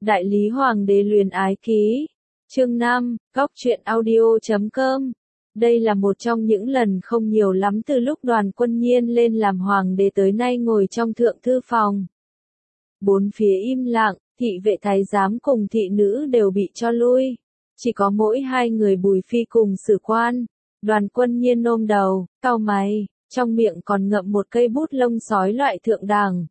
Đại lý Hoàng đế luyến ái ký. Chương 5, Góc truyện audio.com. Đây là một trong những lần không nhiều lắm từ lúc Đoàn Quân Nhiên lên làm hoàng đế tới nay ngồi trong thượng thư phòng. Bốn phía im lặng, thị vệ thái giám cùng thị nữ đều bị cho lui. Chỉ có mỗi hai người Bùi Phi cùng Sử Quan. Đoàn Quân Nhiên nôm đầu, cau mày, trong miệng còn ngậm một cây bút lông sói loại thượng đẳng.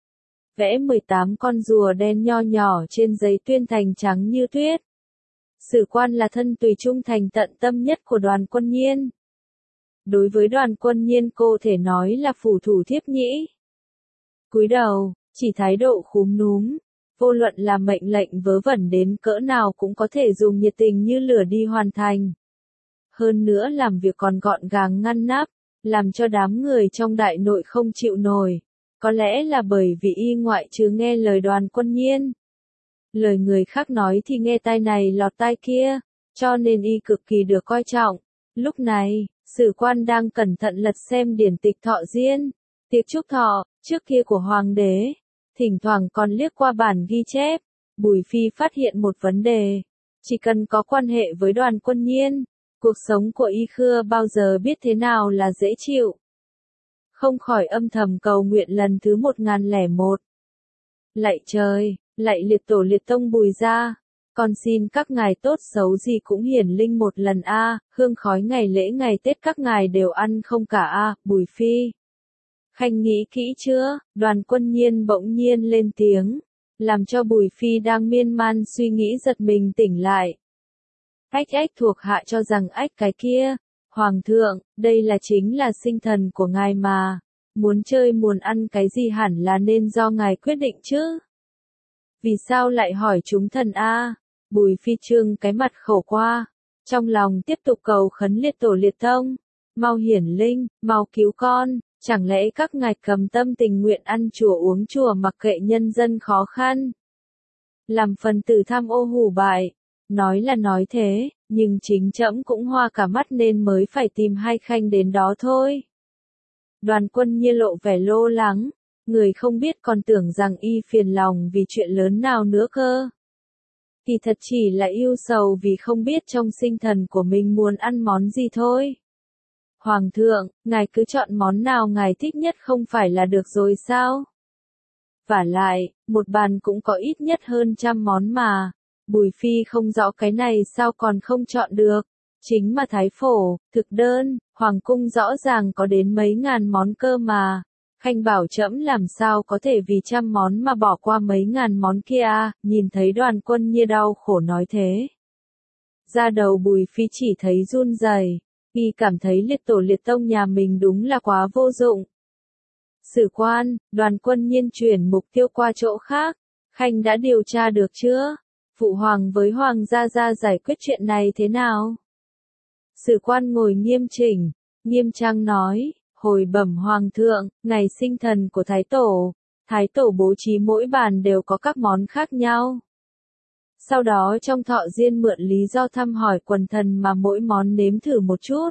Vẽ 18 con rùa đen nho nhỏ trên giấy tuyên thành trắng như tuyết. Sử Quan là thân tùy trung thành tận tâm nhất của Đoàn Quân Nhiên. Đối với Đoàn Quân Nhiên cô thể nói là phủ thủ thiếp nhĩ. Cúi đầu, chỉ thái độ khúm núm, vô luận là mệnh lệnh vớ vẩn đến cỡ nào cũng có thể dùng nhiệt tình như lửa đi hoàn thành. Hơn nữa làm việc còn gọn gàng ngăn nắp, làm cho đám người trong đại nội không chịu nổi. Có lẽ là bởi vì y ngoại trừ nghe lời Đoàn Quân Nhiên. Lời người khác nói thì nghe tai này lọt tai kia, cho nên y cực kỳ được coi trọng. Lúc này, Sử Quan đang cẩn thận lật xem điển tịch thọ diên, tiệc chúc thọ, trước kia của hoàng đế. Thỉnh thoảng còn liếc qua bản ghi chép, Bùi Phi phát hiện một vấn đề. Chỉ cần có quan hệ với Đoàn Quân Nhiên, cuộc sống của y khưa bao giờ biết thế nào là dễ chịu. Không khỏi âm thầm cầu nguyện lần thứ 1001. Lạy trời, lạy liệt tổ liệt tông Bùi gia, con xin các ngài tốt xấu gì cũng hiển linh một lần a, hương khói ngày lễ ngày Tết các ngài đều ăn không cả a, Bùi Phi. Khanh nghĩ kỹ chưa? Đoàn Quân Nhiên bỗng nhiên lên tiếng, làm cho Bùi Phi đang miên man suy nghĩ giật mình tỉnh lại. Ách thuộc hạ cho rằng ách cái kia. Hoàng thượng, đây là chính là sinh thần của ngài mà. Muốn chơi muốn ăn cái gì hẳn là nên do ngài quyết định chứ. Vì sao lại hỏi chúng thần a? Bùi Phi trương cái mặt khổ qua. Trong lòng tiếp tục cầu khấn liệt tổ liệt tông. Mau hiển linh, mau cứu con. Chẳng lẽ các ngài cầm tâm tình nguyện ăn chùa uống chùa mặc kệ nhân dân khó khăn. Làm phần tử tham ô hủ bại. Nói là nói thế, nhưng chính trẫm cũng hoa cả mắt nên mới phải tìm hai khanh đến đó thôi. Đoàn Quân Nhiên lộ vẻ lo lắng, người không biết còn tưởng rằng y phiền lòng vì chuyện lớn nào nữa cơ. Thì thật chỉ là yêu sầu vì không biết trong sinh thần của mình muốn ăn món gì thôi. Hoàng thượng, ngài cứ chọn món nào ngài thích nhất không phải là được rồi sao? Vả lại, một bàn cũng có ít nhất hơn 100 món mà. Bùi Phi không rõ cái này sao còn không chọn được. Chính mà thái phổ, thực đơn, hoàng cung rõ ràng có đến mấy ngàn món cơ mà. Khanh bảo trẫm làm sao có thể vì 100 món mà bỏ qua mấy ngàn món kia à, nhìn thấy Đoàn Quân Nhiên đau khổ nói thế. Da đầu Bùi Phi chỉ thấy run rẩy, y cảm thấy liệt tổ liệt tông nhà mình đúng là quá vô dụng. Sử Quan, Đoàn Quân Nhiên chuyển mục tiêu qua chỗ khác. Khanh đã điều tra được chưa? Phụ hoàng với hoàng gia giải quyết chuyện này thế nào? Sử Quan ngồi nghiêm chỉnh, nghiêm trang nói, hồi bẩm hoàng thượng, ngày sinh thần của thái tổ bố trí mỗi bàn đều có các món khác nhau. Sau đó trong thọ diên mượn lý do thăm hỏi quần thần mà mỗi món nếm thử một chút.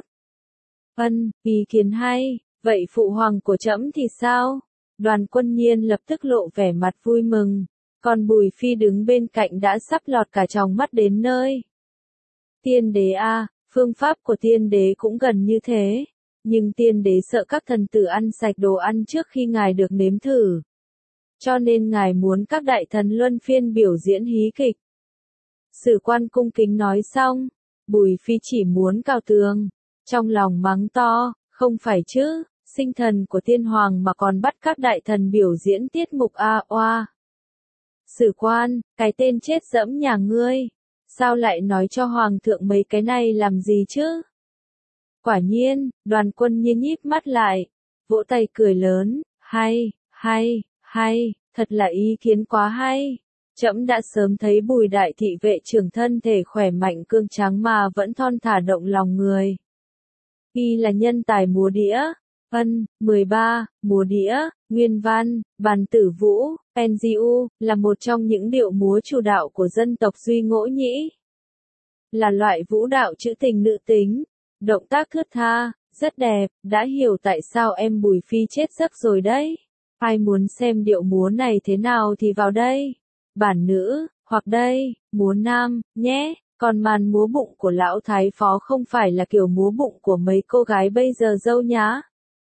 Ý kiến hay, vậy phụ hoàng của trẫm thì sao? Đoàn Quân Nhiên lập tức lộ vẻ mặt vui mừng. Còn Bùi Phi đứng bên cạnh đã sắp lọt cả tròng mắt đến nơi. Tiên đế a, phương pháp của tiên đế cũng gần như thế. Nhưng tiên đế sợ các thần tử ăn sạch đồ ăn trước khi ngài được nếm thử. Cho nên ngài muốn các đại thần luân phiên biểu diễn hí kịch. Sử Quan cung kính nói xong, Bùi Phi chỉ muốn cào tường. Trong lòng mắng to, không phải chứ, sinh thần của tiên hoàng mà còn bắt các đại thần biểu diễn tiết mục a oa. Sử Quan, cái tên chết dẫm nhà ngươi, sao lại nói cho hoàng thượng mấy cái này làm gì chứ? Quả nhiên, Đoàn Quân Nhiên nhíp mắt lại, vỗ tay cười lớn, hay, thật là ý kiến quá hay. Trẫm đã sớm thấy Bùi đại thị vệ trưởng thân thể khỏe mạnh cương tráng mà vẫn thon thả động lòng người. Y là nhân tài múa đĩa. 13, múa đĩa, nguyên văn, bàn tử vũ, Penjiu, là một trong những điệu múa chủ đạo của dân tộc Duy Ngỗ Nhĩ. Là loại vũ đạo trữ tình nữ tính, động tác thướt tha, rất đẹp, đã hiểu tại sao em Bùi Phi chết giấc rồi đấy. Ai muốn xem điệu múa này thế nào thì vào đây. Bản nữ, Hoặc đây, múa nam, nhé, còn màn múa bụng của lão thái phó không phải là kiểu múa bụng của mấy cô gái bây giờ dâu nhá.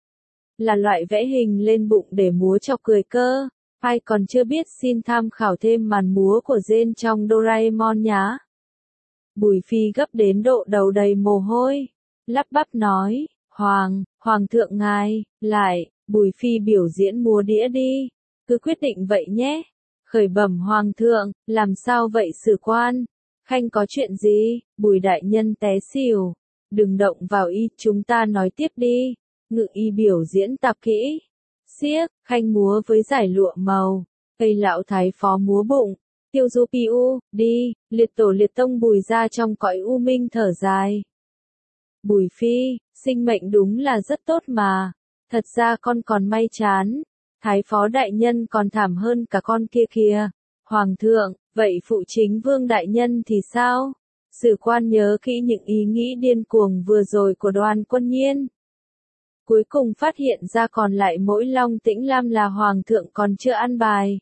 Là loại vẽ hình lên bụng để múa chọc cười cơ. Ai còn chưa biết xin tham khảo thêm màn múa của Jane trong Doraemon nhá. Bùi Phi gấp đến độ đầu đầy mồ hôi, lắp bắp nói, Hoàng thượng ngài, lại, Bùi Phi biểu diễn múa đĩa đi, cứ quyết định vậy nhé. Khởi bẩm Hoàng thượng, làm sao vậy Sử Quan? Khanh có chuyện gì? Bùi đại nhân té xỉu. Đừng động vào y, chúng ta nói tiếp đi. Ngự y biểu diễn tập kỹ. Xiếc, Khanh múa với giải lụa màu. Cây lão thái phó múa bụng. Tiêu du piu, đi, liệt tổ liệt tông Bùi ra trong cõi u minh thở dài. Bùi Phi, sinh mệnh đúng là rất tốt mà. Thật ra con còn may chán. Thái phó đại nhân còn thảm hơn cả con kia kìa. Hoàng thượng, vậy phụ chính vương đại nhân thì sao? Sử Quan nhớ kỹ những ý nghĩ điên cuồng vừa rồi của Đoàn Quân Nhiên. Cuối cùng phát hiện ra còn lại mỗi Long Tĩnh Lam là Hoàng thượng còn chưa ăn bài.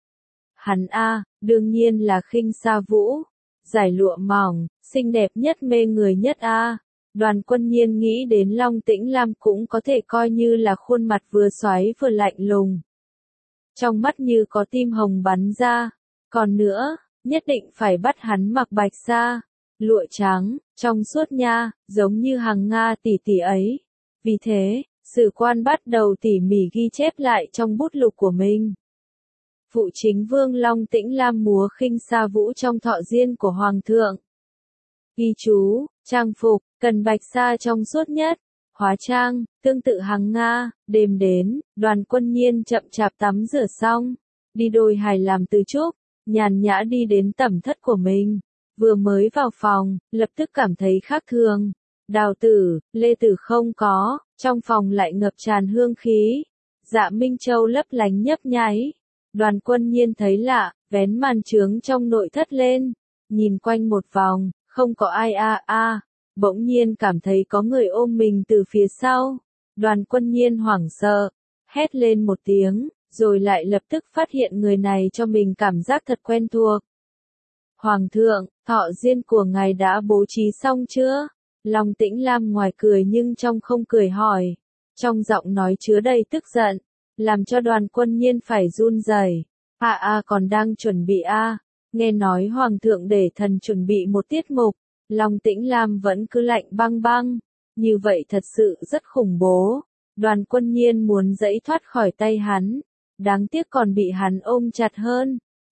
Hắn đương nhiên là Khinh Sa Vũ. Giải lụa mỏng, xinh đẹp nhất mê người nhất Đoàn Quân Nhiên nghĩ đến Long Tĩnh Lam cũng có thể coi như là khuôn mặt vừa xoáy vừa lạnh lùng. Trong mắt như có tim hồng bắn ra. Còn nữa, nhất định phải bắt hắn mặc bạch sa, lụa trắng, trong suốt nha, giống như hàng Nga tỷ tỷ ấy. Vì thế, Sử Quan bắt đầu tỉ mỉ ghi chép lại trong bút lục của mình. Phụ chính vương Long Tĩnh Lam múa Khinh Sa Vũ trong thọ diên của Hoàng thượng. Ghi chú, trang phục, cần bạch sa trong suốt nhất. Hóa trang, tương tự hàng Nga, đêm đến, Đoàn Quân Nhiên chậm chạp tắm rửa xong. Đi đôi hài làm từ trúc, nhàn nhã đi đến tẩm thất của mình. Vừa mới vào phòng, lập tức cảm thấy khác thường. Đào tử, Lê Tử không có, trong phòng lại ngập tràn hương khí. Dạ Minh Châu lấp lánh nhấp nháy. Đoàn Quân Nhiên thấy lạ, vén màn trướng trong nội thất lên. Nhìn quanh một vòng, không có ai bỗng nhiên cảm thấy có người ôm mình từ phía sau. Đoàn Quân Nhiên hoảng sợ, hét lên một tiếng, rồi lại lập tức phát hiện người này cho mình cảm giác thật quen thuộc. Hoàng thượng, thọ diên của ngài đã bố trí xong chưa? Long Tĩnh Lam ngoài cười nhưng trong không cười hỏi. Trong giọng nói chứa đầy tức giận, làm cho Đoàn Quân Nhiên phải run rẩy. Còn đang chuẩn bị nghe nói Hoàng thượng để thần chuẩn bị một tiết mục. Long Tĩnh Lam vẫn cứ lạnh băng băng. Như vậy thật sự rất khủng bố. Đoàn Quân Nhiên muốn giãy thoát khỏi tay hắn. Đáng tiếc còn bị hắn ôm chặt hơn.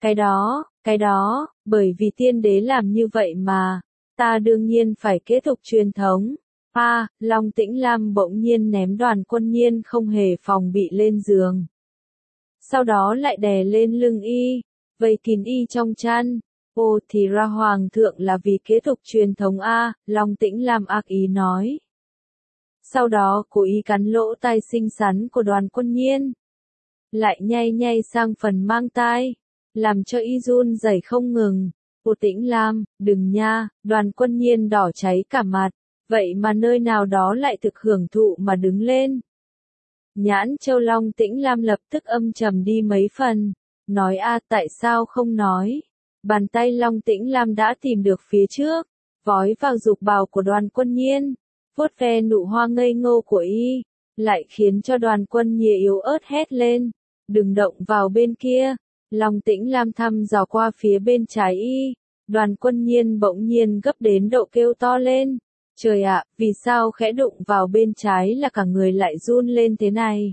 Cái đó, bởi vì tiên đế làm như vậy mà. Ta đương nhiên phải kết thúc truyền thống. Long Tĩnh Lam bỗng nhiên ném Đoàn Quân Nhiên không hề phòng bị lên giường. Sau đó lại đè lên lưng y, vây kín y trong chăn. Thì ra Hoàng thượng là vì kế tục truyền thống Long Tĩnh Lam ác ý nói. Sau đó cố ý cắn lỗ tai xinh xắn của Đoàn Quân Nhiên. Lại nhay sang phần mang tai, làm cho y run rẩy không ngừng. Tĩnh Lam, đừng nha, Đoàn Quân Nhiên đỏ cháy cả mặt. Vậy mà nơi nào đó lại thực hưởng thụ mà đứng lên. Nhãn Châu Long Tĩnh Lam lập tức âm trầm đi mấy phần. Nói tại sao không nói. Bàn tay Long Tĩnh Lam đã tìm được phía trước, vói vào dục bào của Đoàn Quân Nhiên, vuốt ve nụ hoa ngây ngô của y, lại khiến cho Đoàn Quân Nhiên yếu ớt hét lên, đừng động vào bên kia. Long Tĩnh Lam thăm dò qua phía bên trái y, Đoàn Quân Nhiên bỗng nhiên gấp đến độ kêu to lên, trời ạ, vì sao khẽ đụng vào bên trái là cả người lại run lên thế này?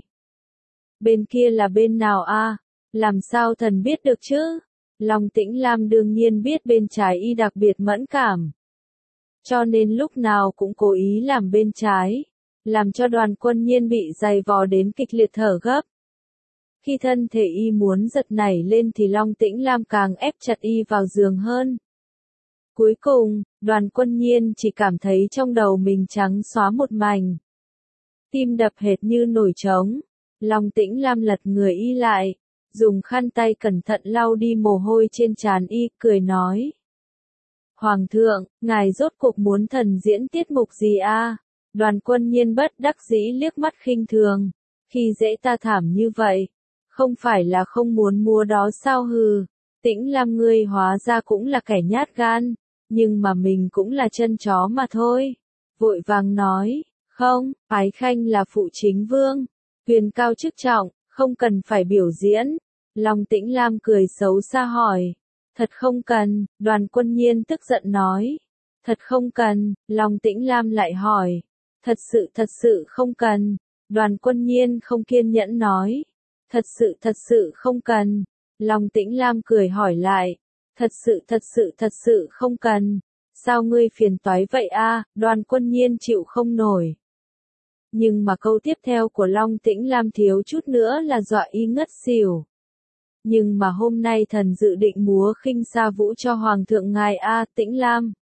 Bên kia là bên nào làm sao thần biết được chứ? Long Tĩnh Lam đương nhiên biết bên trái y đặc biệt mẫn cảm. Cho nên lúc nào cũng cố ý làm bên trái, làm cho Đoàn Quân Nhiên bị giày vò đến kịch liệt thở gấp. Khi thân thể y muốn giật nảy lên thì Long Tĩnh Lam càng ép chặt y vào giường hơn. Cuối cùng, Đoàn Quân Nhiên chỉ cảm thấy trong đầu mình trắng xóa một mảnh. Tim đập hệt như nổi trống. Long Tĩnh Lam lật người y lại, dùng khăn tay cẩn thận lau đi mồ hôi trên trán y, cười nói. Hoàng thượng, ngài rốt cuộc muốn thần diễn tiết mục gì Đoàn Quân Nhiên bất đắc dĩ liếc mắt khinh thường. Khi dễ ta thảm như vậy, không phải là không muốn mua đó sao hừ. Tĩnh Lam ngươi hóa ra cũng là kẻ nhát gan, nhưng mà mình cũng là chân chó mà thôi. Vội vàng nói, không, Ái Khanh là phụ chính vương, quyền cao chức trọng, không cần phải biểu diễn. Long Tĩnh Lam cười xấu xa hỏi, thật không cần, Đoàn Quân Nhiên tức giận nói. Thật không cần, Long Tĩnh Lam lại hỏi, thật sự không cần. Đoàn Quân Nhiên không kiên nhẫn nói, thật sự không cần. Long Tĩnh Lam cười hỏi lại, thật sự không cần. Sao ngươi phiền toái vậy a? Đoàn Quân Nhiên chịu không nổi. Nhưng mà câu tiếp theo của Long Tĩnh Lam thiếu chút nữa là dọa y ngất xỉu. Nhưng mà hôm nay thần dự định múa khinh sa vũ cho Hoàng thượng ngài a, Tĩnh Lam.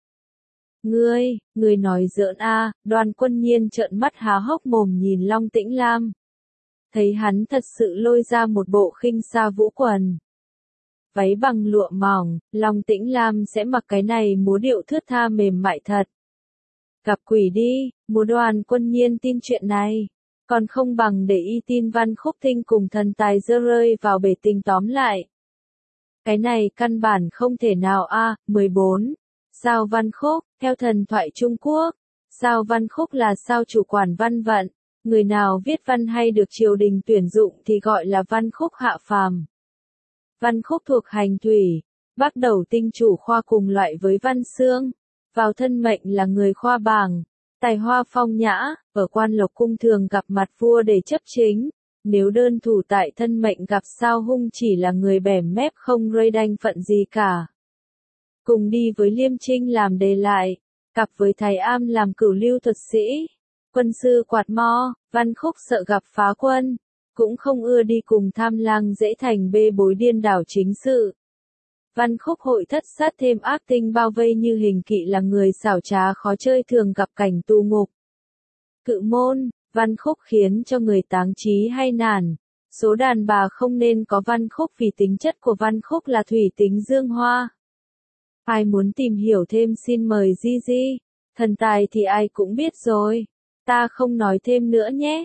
Ngươi nói giỡn a? Đoàn Quân Nhiên trợn mắt há hốc mồm nhìn Long Tĩnh Lam. Thấy hắn thật sự lôi ra một bộ khinh sa vũ quần. Váy bằng lụa mỏng, Long Tĩnh Lam sẽ mặc cái này múa điệu thướt tha mềm mại thật. Gặp quỷ đi, múa Đoàn Quân Nhiên tin chuyện này. Còn không bằng để y tin Văn Khúc Thinh cùng thần tài dơ rơi vào bể tình tóm lại. Cái này căn bản không thể nào a. 14. Sao Văn Khúc, theo thần thoại Trung Quốc, sao Văn Khúc là sao chủ quản văn vận, người nào viết văn hay được triều đình tuyển dụng thì gọi là Văn Khúc hạ phàm. Văn Khúc thuộc hành thủy, bắt đầu tinh chủ khoa cùng loại với Văn Xương, vào thân mệnh là người khoa bảng, tài hoa phong nhã, ở Quan Lộc cung thường gặp mặt vua để chấp chính. Nếu đơn thủ tại thân mệnh gặp sao hung chỉ là người bẻm mép không rơi đanh phận gì cả. Cùng đi với Liêm Trinh làm đề lại, cặp với Thái Am làm cửu lưu thuật sĩ, quân sư quạt mo, Văn Khúc sợ gặp phá quân, cũng không ưa đi cùng Tham Lang dễ thành bê bối điên đảo chính sự. Văn Khúc hội thất sát thêm ác tinh bao vây như hình kỵ là người xảo trá khó chơi thường gặp cảnh tù ngục. Cự môn, Văn Khúc khiến cho người táng trí hay nản. Số đàn bà không nên có Văn Khúc vì tính chất của Văn Khúc là thủy tính dương hoa. Ai muốn tìm hiểu thêm xin mời Gigi. Thần tài thì ai cũng biết rồi. Ta không nói thêm nữa nhé.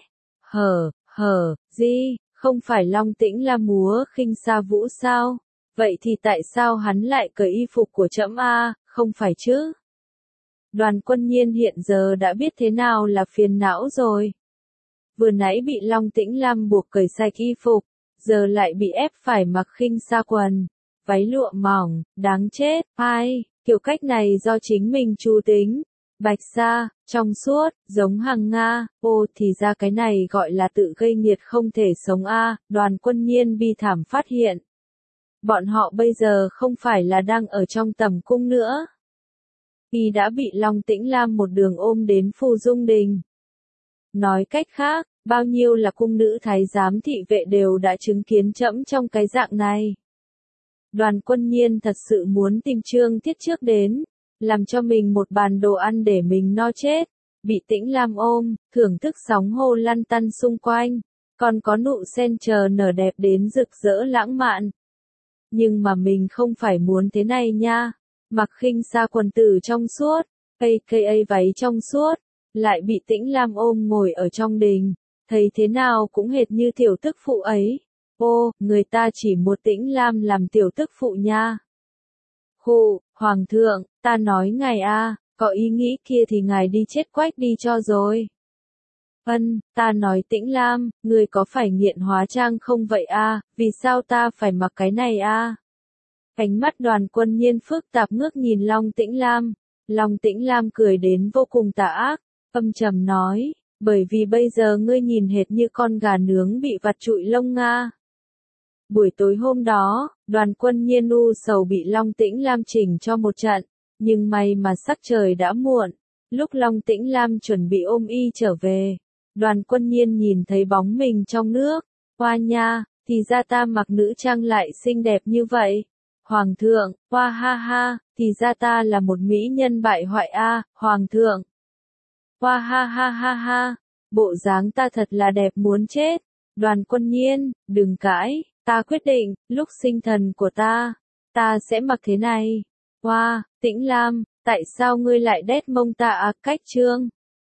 Không phải Long Tĩnh là múa khinh sa vũ sao? Vậy thì tại sao hắn lại cởi y phục của trẫm a? Không phải chứ? Đoàn Quân Nhiên hiện giờ đã biết thế nào là phiền não rồi. Vừa nãy bị Long Tĩnh Lam buộc cởi sạch y phục, giờ lại bị ép phải mặc khinh sa quần, váy lụa mỏng, đáng chết. Ai, kiểu cách này do chính mình chu tính. Bạch sa, trong suốt, giống hàng Nga, ô thì ra cái này gọi là tự gây nghiệt không thể sống a. Đoàn Quân Nhiên bi thảm phát hiện. Bọn họ bây giờ không phải là đang ở trong tầm cung nữa. Y đã bị Long Tĩnh Lam một đường ôm đến Phù Dung Đình. Nói cách khác, bao nhiêu là cung nữ thái giám thị vệ đều đã chứng kiến trẫm trong cái dạng này. Đoàn Quân Nhiên thật sự muốn tìm Trương Thiết trước đến, làm cho mình một bàn đồ ăn để mình no chết, bị Tĩnh Lam ôm, thưởng thức sóng hồ lăn tăn xung quanh, còn có nụ sen chờ nở đẹp đến rực rỡ lãng mạn. Nhưng mà mình không phải muốn thế này nha, mặc khinh sa quần tử trong suốt, aka váy trong suốt, lại bị Tĩnh Lam ôm ngồi ở trong đình, thấy thế nào cũng hệt như tiểu tức phụ ấy. Ô, người ta chỉ một Tĩnh Lam làm tiểu tức phụ nha. Hoàng thượng, ta nói ngài a, có ý nghĩ kia thì ngài đi chết quách đi cho rồi. Ta nói Tĩnh Lam, người có phải nghiện hóa trang không vậy a? Vì sao ta phải mặc cái này a? Ánh mắt Đoàn Quân Nhiên phức tạp ngước nhìn Long Tĩnh Lam. Long Tĩnh Lam cười đến vô cùng tà ác, âm trầm nói, bởi vì bây giờ ngươi nhìn hệt như con gà nướng bị vặt trụi lông nga. Buổi tối hôm đó, Đoàn Quân Nhiên u sầu bị Long Tĩnh Lam chỉnh cho một trận, nhưng may mà sắc trời đã muộn. Lúc Long Tĩnh Lam chuẩn bị ôm y trở về, Đoàn Quân Nhiên nhìn thấy bóng mình trong nước. Hoa nha, thì ra ta mặc nữ trang lại xinh đẹp như vậy. Hoàng thượng, hoa ha ha, thì ra ta là một mỹ nhân bại hoại a, Hoàng thượng. Hoa ha ha ha ha, bộ dáng ta thật là đẹp muốn chết. Đoàn Quân Nhiên, đừng cãi, ta quyết định, lúc sinh thần của ta sẽ mặc thế này. Hoa, Tĩnh Lam, tại sao ngươi lại đét mông ta cách Trương?